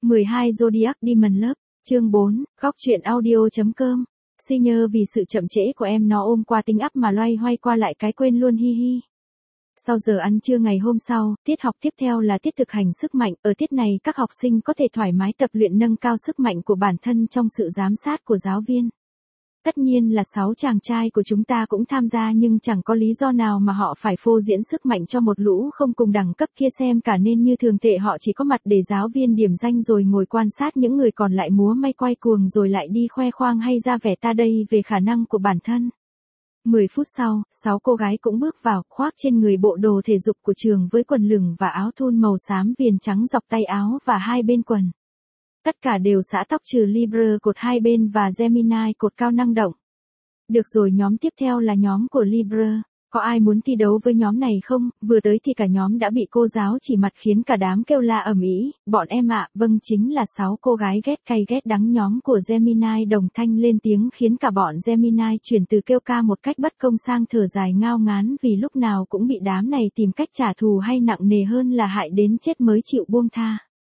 12 Zodiac Demon Love, chương 4, góc truyện audio.com. Si nhờ vì sự chậm trễ của em nó ôm qua tính ắp mà loay hoay qua lại cái quên luôn hi hi. Sau giờ ăn trưa ngày hôm sau, tiết học tiếp theo là tiết thực hành sức mạnh. Ở tiết này các học sinh có thể thoải mái tập luyện nâng cao sức mạnh của bản thân trong sự giám sát của giáo viên. Tất nhiên là 6 chàng trai của chúng ta cũng tham gia nhưng chẳng có lý do nào mà họ phải phô diễn sức mạnh cho một lũ không cùng đẳng cấp kia xem cả, nên như thường tệ họ chỉ có mặt để giáo viên điểm danh rồi ngồi quan sát những người còn lại múa may quay cuồng rồi lại đi khoe khoang hay ra vẻ ta đây về khả năng của bản thân. 10 phút sau, 6 cô gái cũng bước vào, khoác trên người bộ đồ thể dục của trường với quần lửng và áo thun màu xám viền trắng dọc tay áo và hai bên quần. Tất cả đều xõa tóc trừ Libra cột hai bên và Gemini cột cao năng động. Được rồi, nhóm tiếp theo là nhóm của Libra. Có ai muốn thi đấu với nhóm này không? Vừa tới thì cả nhóm đã bị cô giáo chỉ mặt khiến cả đám kêu la ầm ĩ. Bọn em ạ, vâng chính là 6 cô gái ghét cay ghét đắng. Nhóm của Gemini đồng thanh lên tiếng khiến cả bọn Gemini chuyển từ kêu ca một cách bất công sang thở dài ngao ngán vì lúc nào cũng bị đám này tìm cách trả thù hay nặng nề hơn là hại đến chết mới chịu buông tha.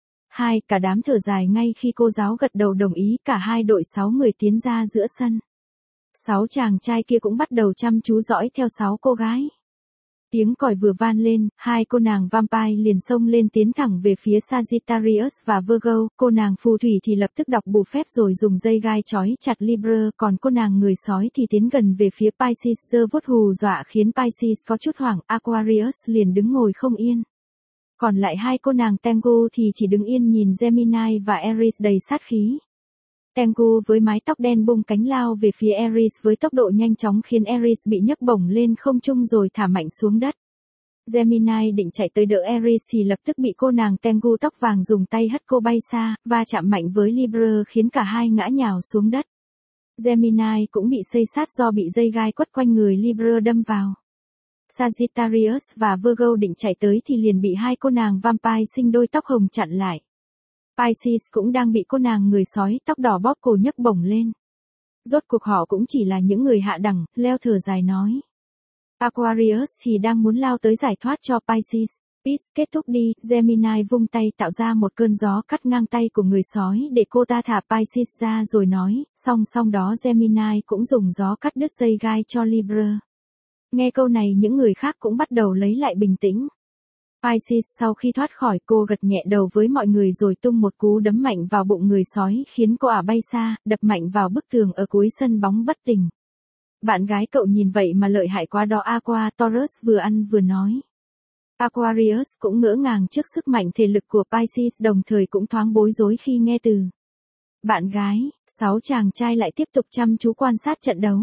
Cả đám thở dài ngay khi cô giáo gật đầu đồng ý. Cả hai đội 6 người tiến ra giữa sân. 6 chàng trai kia cũng bắt đầu chăm chú dõi theo 6 cô gái. Tiếng còi vừa vang lên, hai cô nàng vampire liền xông lên tiến thẳng về phía Sagittarius và Virgo. Cô nàng phù thủy thì lập tức đọc bùa phép rồi dùng dây gai trói chặt Libra, còn cô nàng người sói thì tiến gần về phía Pisces, giơ vuốt hù dọa khiến Pisces có chút hoảng. Aquarius liền đứng ngồi không yên. Còn lại hai cô nàng Tengu thì chỉ đứng yên nhìn Gemini và Aries đầy sát khí. Tengu với mái tóc đen bung cánh lao về phía Aries với tốc độ nhanh chóng khiến Aries bị nhấc bổng lên không trung rồi thả mạnh xuống đất. Gemini định chạy tới đỡ Aries thì lập tức bị cô nàng Tengu tóc vàng dùng tay hất cô bay xa, va chạm mạnh với Libra khiến cả hai ngã nhào xuống đất. Gemini cũng bị xây sát do bị dây gai quất quanh người Libra đâm vào. Sagittarius và Virgo định chạy tới thì liền bị hai cô nàng vampire sinh đôi tóc hồng chặn lại. Pisces cũng đang bị cô nàng người sói tóc đỏ bóp cổ nhấc bổng lên. Rốt cuộc họ cũng chỉ là những người hạ đẳng, leo thở dài nói. Aquarius thì đang muốn lao tới giải thoát cho Pisces. Peace, kết thúc đi. Gemini vung tay tạo ra một cơn gió cắt ngang tay của người sói để cô ta thả Pisces ra rồi nói. Song đó Gemini cũng dùng gió cắt đứt dây gai cho Libra. Nghe câu này những người khác cũng bắt đầu lấy lại bình tĩnh. Pisces sau khi thoát khỏi cô gật nhẹ đầu với mọi người rồi tung một cú đấm mạnh vào bụng người sói khiến cô ả bay xa, đập mạnh vào bức tường ở cuối sân bóng bất tỉnh. Bạn gái cậu nhìn vậy mà lợi hại quá đó. Taurus vừa ăn vừa nói. Aquarius cũng ngỡ ngàng trước sức mạnh thể lực của Pisces đồng thời cũng thoáng bối rối khi nghe từ bạn gái. 6 chàng trai lại tiếp tục chăm chú quan sát trận đấu.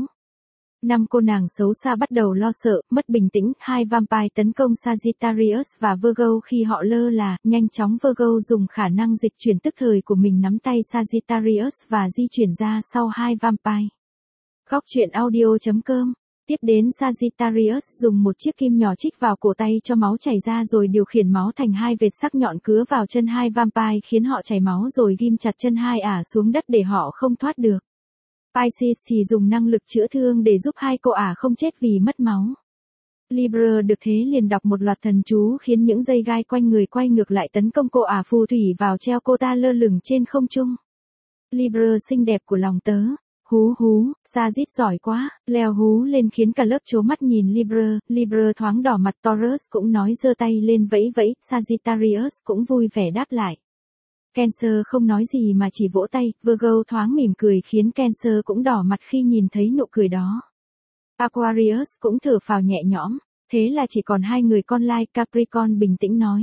5 cô nàng xấu xa bắt đầu lo sợ, mất bình tĩnh. Hai vampire tấn công Sagittarius và Virgo khi họ lơ là. Nhanh chóng Virgo dùng khả năng dịch chuyển tức thời của mình nắm tay Sagittarius và di chuyển ra sau hai vampire. Góc truyện audio.com. Tiếp đến Sagittarius dùng một chiếc kim nhỏ chích vào cổ tay cho máu chảy ra rồi điều khiển máu thành hai vệt sắc nhọn cứa vào chân hai vampire khiến họ chảy máu rồi ghim chặt chân hai ả xuống đất để họ không thoát được. Pisces thì dùng năng lực chữa thương để giúp hai cô ả không chết vì mất máu. Libra được thế liền đọc một loạt thần chú khiến những dây gai quanh người quay ngược lại tấn công cô ả phù thủy vào treo cô ta lơ lửng trên không trung. Libra xinh đẹp của lòng tớ. Hú, Sagit giỏi quá, leo hú lên khiến cả lớp trố mắt nhìn Libra thoáng đỏ mặt. Taurus cũng nói giơ tay lên vẫy vẫy, Sagittarius cũng vui vẻ đáp lại. Cancer không nói gì mà chỉ vỗ tay, Virgo thoáng mỉm cười khiến Cancer cũng đỏ mặt khi nhìn thấy nụ cười đó. Aquarius cũng thở phào nhẹ nhõm, thế là chỉ còn hai người con lai. Capricorn bình tĩnh nói.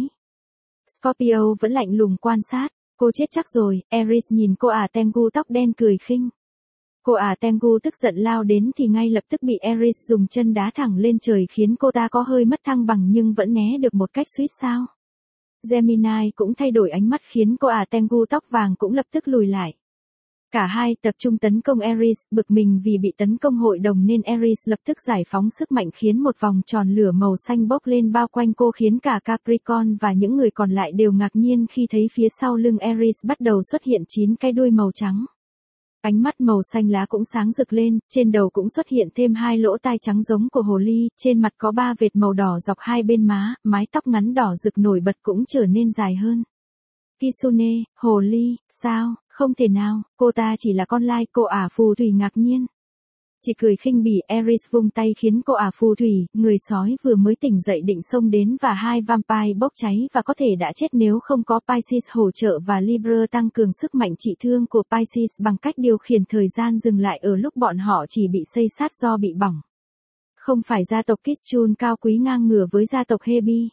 Scorpio vẫn lạnh lùng quan sát, cô chết chắc rồi. Aries nhìn cô ả Tengu tóc đen cười khinh. Cô ả Tengu tức giận lao đến thì ngay lập tức bị Aries dùng chân đá thẳng lên trời khiến cô ta có hơi mất thăng bằng nhưng vẫn né được một cách suýt sao. Gemini cũng thay đổi ánh mắt khiến cô ả Tengu tóc vàng cũng lập tức lùi lại. Cả hai tập trung tấn công Aries, bực mình vì bị tấn công hội đồng nên Aries lập tức giải phóng sức mạnh khiến một vòng tròn lửa màu xanh bốc lên bao quanh cô khiến cả Capricorn và những người còn lại đều ngạc nhiên khi thấy phía sau lưng Aries bắt đầu xuất hiện 9 cái đuôi màu trắng. Ánh mắt màu xanh lá cũng sáng rực lên, trên đầu cũng xuất hiện thêm 2 lỗ tai trắng giống của hồ ly, trên mặt có 3 vệt màu đỏ dọc hai bên má, mái tóc ngắn đỏ rực nổi bật cũng trở nên dài hơn. Kitsune, hồ ly, sao, không thể nào, cô ta chỉ là con lai, cô ả phù thủy ngạc nhiên. Chỉ cười khinh bỉ, Ares vung tay khiến cô ả phù thủy, người sói vừa mới tỉnh dậy định xông đến và hai vampire bốc cháy và có thể đã chết nếu không có Pisces hỗ trợ và Libra tăng cường sức mạnh trị thương của Pisces bằng cách điều khiển thời gian dừng lại ở lúc bọn họ chỉ bị xây xát do bị bỏng. Không phải gia tộc Kitsune cao quý ngang ngửa với gia tộc Hebi.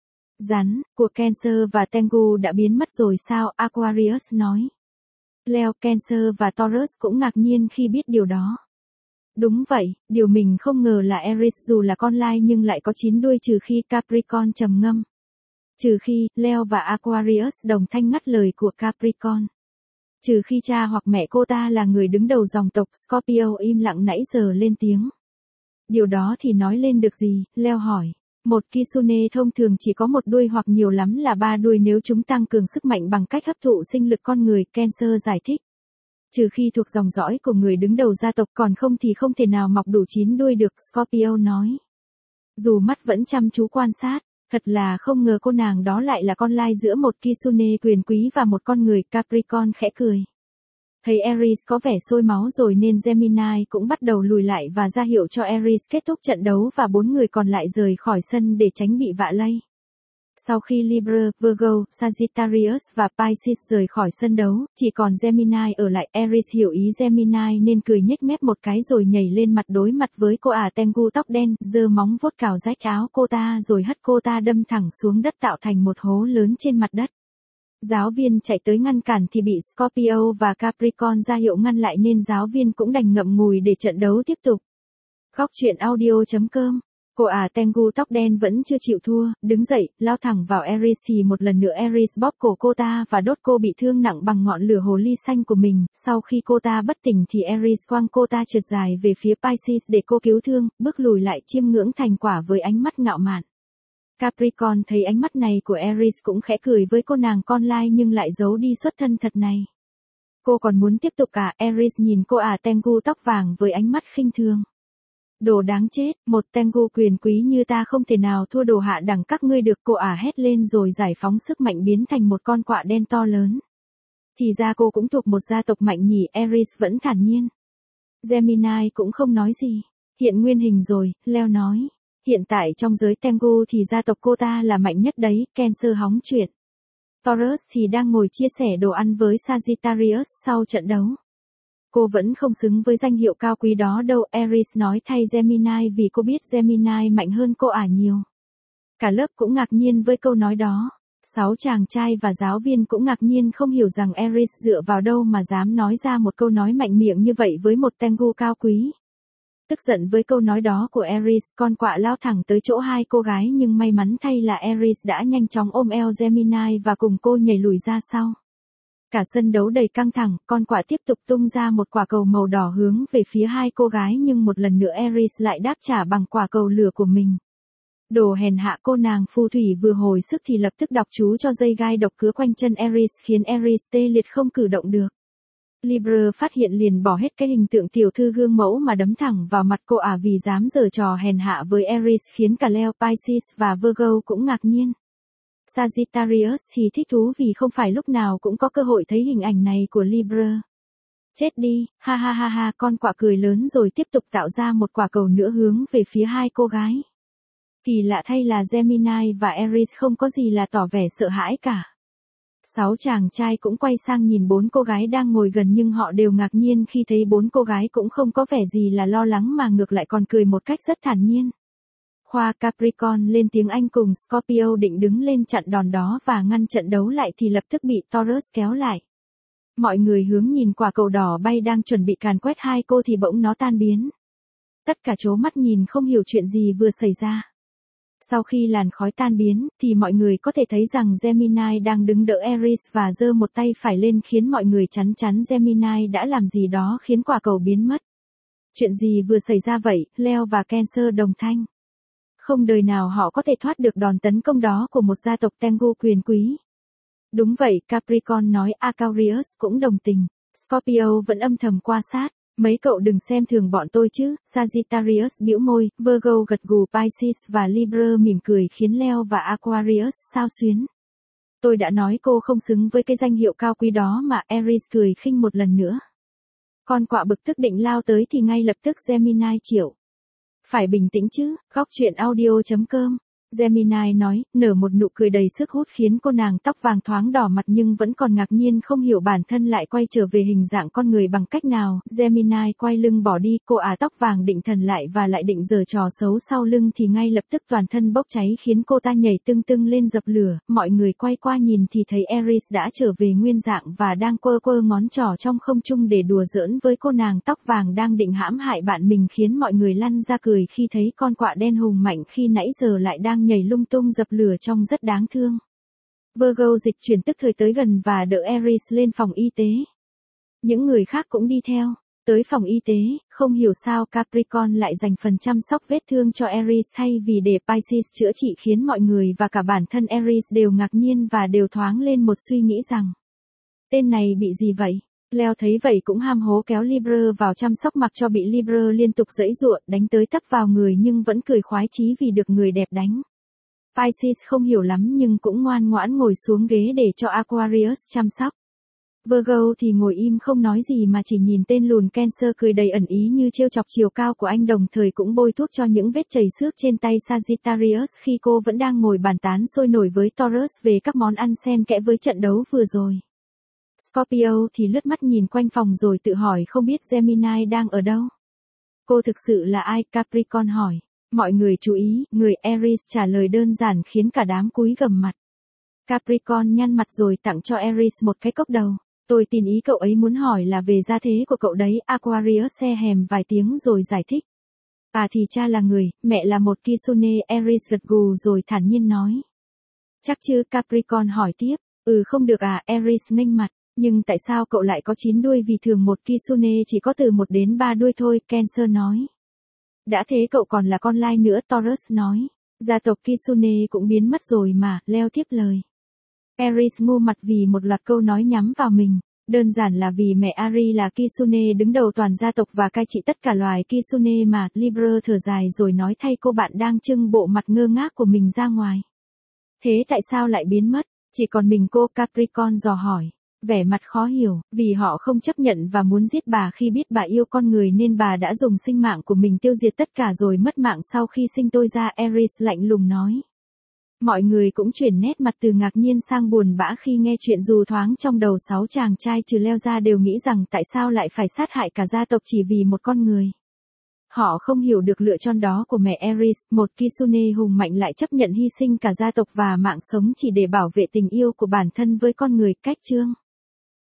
Rắn, của Cancer và Tengu đã biến mất rồi sao, Aquarius nói. Leo, Cancer và Taurus cũng ngạc nhiên khi biết điều đó. Đúng vậy, điều mình không ngờ là Aries dù là con lai nhưng lại có 9 đuôi trừ khi Capricorn trầm ngâm. Trừ khi, Leo và Aquarius đồng thanh ngắt lời của Capricorn. Trừ khi cha hoặc mẹ cô ta là người đứng đầu dòng tộc Scorpio im lặng nãy giờ lên tiếng. Điều đó thì nói lên được gì, Leo hỏi. Một Kitsune thông thường chỉ có một đuôi hoặc nhiều lắm là 3 đuôi nếu chúng tăng cường sức mạnh bằng cách hấp thụ sinh lực con người, Cancer giải thích. Trừ khi thuộc dòng dõi của người đứng đầu gia tộc còn không thì không thể nào mọc đủ 9 đuôi được, Scorpio nói. Dù mắt vẫn chăm chú quan sát, thật là không ngờ cô nàng đó lại là con lai giữa một Kitsune quyền quý và một con người, Capricorn khẽ cười. Thấy Aries có vẻ sôi máu rồi nên Gemini cũng bắt đầu lùi lại và ra hiệu cho Aries kết thúc trận đấu và 4 người còn lại rời khỏi sân để tránh bị vạ lây. Sau khi Libra, Virgo, Sagittarius và Pisces rời khỏi sân đấu, chỉ còn Gemini ở lại. Aries hiểu ý Gemini nên cười nhếch mép một cái rồi nhảy lên mặt đối mặt với cô ả Tengu tóc đen, giơ móng vuốt cào rách áo cô ta rồi hất cô ta đâm thẳng xuống đất tạo thành một hố lớn trên mặt đất. Giáo viên chạy tới ngăn cản thì bị Scorpio và Capricorn ra hiệu ngăn lại nên giáo viên cũng đành ngậm ngùi để trận đấu tiếp tục. Góc truyện audio.com. Cô ả Tengu tóc đen vẫn chưa chịu thua, đứng dậy, lao thẳng vào Aries thì một lần nữa Aries bóp cổ cô ta và đốt cô bị thương nặng bằng ngọn lửa hồ ly xanh của mình. Sau khi cô ta bất tỉnh thì Aries quăng cô ta trượt dài về phía Pisces để cô cứu thương, bước lùi lại chiêm ngưỡng thành quả với ánh mắt ngạo mạn. Capricorn thấy ánh mắt này của Aries cũng khẽ cười với cô nàng con lai nhưng lại giấu đi xuất thân thật này. Cô còn muốn tiếp tục à? Aries nhìn cô ả Tengu tóc vàng với ánh mắt khinh thường. Đồ đáng chết, một Tengu quyền quý như ta không thể nào thua đồ hạ đẳng các ngươi được, cô ả hét lên rồi giải phóng sức mạnh biến thành một con quạ đen to lớn. Thì ra cô cũng thuộc một gia tộc mạnh nhỉ, Aries vẫn thản nhiên. Gemini cũng không nói gì. Hiện nguyên hình rồi, Leo nói. Hiện tại trong giới Tengu thì gia tộc cô ta là mạnh nhất đấy, Cancer hóng chuyện. Taurus thì đang ngồi chia sẻ đồ ăn với Sagittarius sau trận đấu. Cô vẫn không xứng với danh hiệu cao quý đó đâu, Aries nói thay Gemini vì cô biết Gemini mạnh hơn cô ả nhiều. Cả lớp cũng ngạc nhiên với câu nói đó. 6 chàng trai và giáo viên cũng ngạc nhiên không hiểu rằng Aries dựa vào đâu mà dám nói ra một câu nói mạnh miệng như vậy với một Tengu cao quý. Tức giận với câu nói đó của Aries, con quạ lao thẳng tới chỗ hai cô gái nhưng may mắn thay là Aries đã nhanh chóng ôm eo Gemini và cùng cô nhảy lùi ra sau. Cả sân đấu đầy căng thẳng, con quạ tiếp tục tung ra một quả cầu màu đỏ hướng về phía hai cô gái nhưng một lần nữa Aries lại đáp trả bằng quả cầu lửa của mình. Đồ hèn hạ, cô nàng phù thủy vừa hồi sức thì lập tức đọc chú cho dây gai độc cứa quanh chân Aries khiến Aries tê liệt không cử động được. Libra phát hiện liền bỏ hết cái hình tượng tiểu thư gương mẫu mà đấm thẳng vào mặt cô ả vì dám giở trò hèn hạ với Aries khiến cả Leo, Pisces và Virgo cũng ngạc nhiên. Sagittarius thì thích thú vì không phải lúc nào cũng có cơ hội thấy hình ảnh này của Libra. Chết đi, ha ha ha ha, con quạ cười lớn rồi tiếp tục tạo ra một quả cầu nữa hướng về phía hai cô gái. Kỳ lạ thay là Gemini và Aries không có gì là tỏ vẻ sợ hãi cả. 6 chàng trai cũng quay sang nhìn 4 cô gái đang ngồi gần nhưng họ đều ngạc nhiên khi thấy 4 cô gái cũng không có vẻ gì là lo lắng mà ngược lại còn cười một cách rất thản nhiên. Khoa Capricorn lên tiếng Anh cùng Scorpio định đứng lên chặn đòn đó và ngăn trận đấu lại thì lập tức bị Taurus kéo lại. Mọi người hướng nhìn quả cầu đỏ bay đang chuẩn bị càn quét hai cô thì bỗng nó tan biến. Tất cả trố mắt nhìn không hiểu chuyện gì vừa xảy ra. Sau khi làn khói tan biến, thì mọi người có thể thấy rằng Gemini đang đứng đỡ Aries và giơ một tay phải lên khiến mọi người chắn chắn Gemini đã làm gì đó khiến quả cầu biến mất. Chuyện gì vừa xảy ra vậy, Leo và Cancer đồng thanh. Không đời nào họ có thể thoát được đòn tấn công đó của một gia tộc Tengu quyền quý. Đúng vậy, Capricorn nói, Aquarius cũng đồng tình. Scorpio vẫn âm thầm quan sát. Mấy cậu đừng xem thường bọn tôi chứ, Sagittarius bĩu môi, Virgo gật gù, Pisces và Libra mỉm cười khiến Leo và Aquarius xao xuyến. Tôi đã nói cô không xứng với cái danh hiệu cao quý đó mà. Aries cười khinh một lần nữa. Con quạ bực tức định lao tới thì ngay lập tức Gemini triệu. Phải bình tĩnh chứ, góc chuyện audio.com. Gemini nói, nở một nụ cười đầy sức hút khiến cô nàng tóc vàng thoáng đỏ mặt nhưng vẫn còn ngạc nhiên không hiểu bản thân lại quay trở về hình dạng con người bằng cách nào. Gemini quay lưng bỏ đi, cô tóc vàng định thần lại và lại định giở trò xấu sau lưng thì ngay lập tức toàn thân bốc cháy khiến cô ta nhảy tưng tưng lên dập lửa. Mọi người quay qua nhìn thì thấy Aries đã trở về nguyên dạng và đang quơ quơ ngón trỏ trong không trung để đùa giỡn với cô nàng tóc vàng đang định hãm hại bạn mình, khiến mọi người lăn ra cười khi thấy con quạ đen hùng mạnh khi nãy giờ lại đang nhảy lung tung dập lửa trông rất đáng thương. Virgo dịch chuyển tức thời tới gần và đỡ Aries lên phòng y tế. Những người khác cũng đi theo. Tới phòng y tế, không hiểu sao Capricorn lại dành phần chăm sóc vết thương cho Aries thay vì để Pisces chữa trị, khiến mọi người và cả bản thân Aries đều ngạc nhiên và đều thoáng lên một suy nghĩ rằng tên này bị gì vậy? Leo thấy vậy cũng ham hố kéo Libra vào chăm sóc, mặc cho bị Libra liên tục giãy giụa đánh tới tấp vào người nhưng vẫn cười khoái chí vì được người đẹp đánh. Pisces không hiểu lắm nhưng cũng ngoan ngoãn ngồi xuống ghế để cho Aquarius chăm sóc. Virgo thì ngồi im không nói gì mà chỉ nhìn tên lùn Cancer cười đầy ẩn ý như trêu chọc chiều cao của anh, đồng thời cũng bôi thuốc cho những vết chảy xước trên tay Sagittarius khi cô vẫn đang ngồi bàn tán sôi nổi với Taurus về các món ăn xen kẽ với trận đấu vừa rồi. Scorpio thì lướt mắt nhìn quanh phòng rồi tự hỏi không biết Gemini đang ở đâu. Cô thực sự là ai? Capricorn hỏi. Mọi người chú ý, người Aries trả lời đơn giản khiến cả đám cúi gằm mặt. Capricorn nhăn mặt rồi tặng cho Aries một cái cốc đầu. Tôi tin ý cậu ấy muốn hỏi là về gia thế của cậu đấy. Aquarius se hèm vài tiếng rồi giải thích. Thì cha là người, mẹ là một Kitsune. Aries gật gù rồi thản nhiên nói. Chắc chứ? Capricorn hỏi tiếp. Không được Aries nghênh mặt. Nhưng tại sao cậu lại có 9 đuôi? Vì thường một Kitsune chỉ có từ 1 đến 3 đuôi thôi. Cancer nói. Đã thế cậu còn là con lai nữa. Taurus nói. Gia tộc Kitsune cũng biến mất rồi mà. Leo tiếp lời. Aries ngu mặt vì một loạt câu nói nhắm vào mình. Đơn giản là vì mẹ Ari là Kitsune đứng đầu toàn gia tộc và cai trị tất cả loài Kitsune mà. Libra thở dài rồi nói thay cô bạn đang trưng bộ mặt ngơ ngác của mình ra ngoài. Thế tại sao lại biến mất? Chỉ còn mình cô? Capricorn dò hỏi. Vẻ mặt khó hiểu, vì họ không chấp nhận và muốn giết bà khi biết bà yêu con người nên bà đã dùng sinh mạng của mình tiêu diệt tất cả rồi mất mạng sau khi sinh tôi ra. Aries lạnh lùng nói. Mọi người cũng chuyển nét mặt từ ngạc nhiên sang buồn bã khi nghe chuyện, dù thoáng trong đầu 6 chàng trai trừ Leo ra đều nghĩ rằng tại sao lại phải sát hại cả gia tộc chỉ vì một con người. Họ không hiểu được lựa chọn đó của mẹ Aries, một Kitsune hùng mạnh lại chấp nhận hy sinh cả gia tộc và mạng sống chỉ để bảo vệ tình yêu của bản thân với con người. Cách chương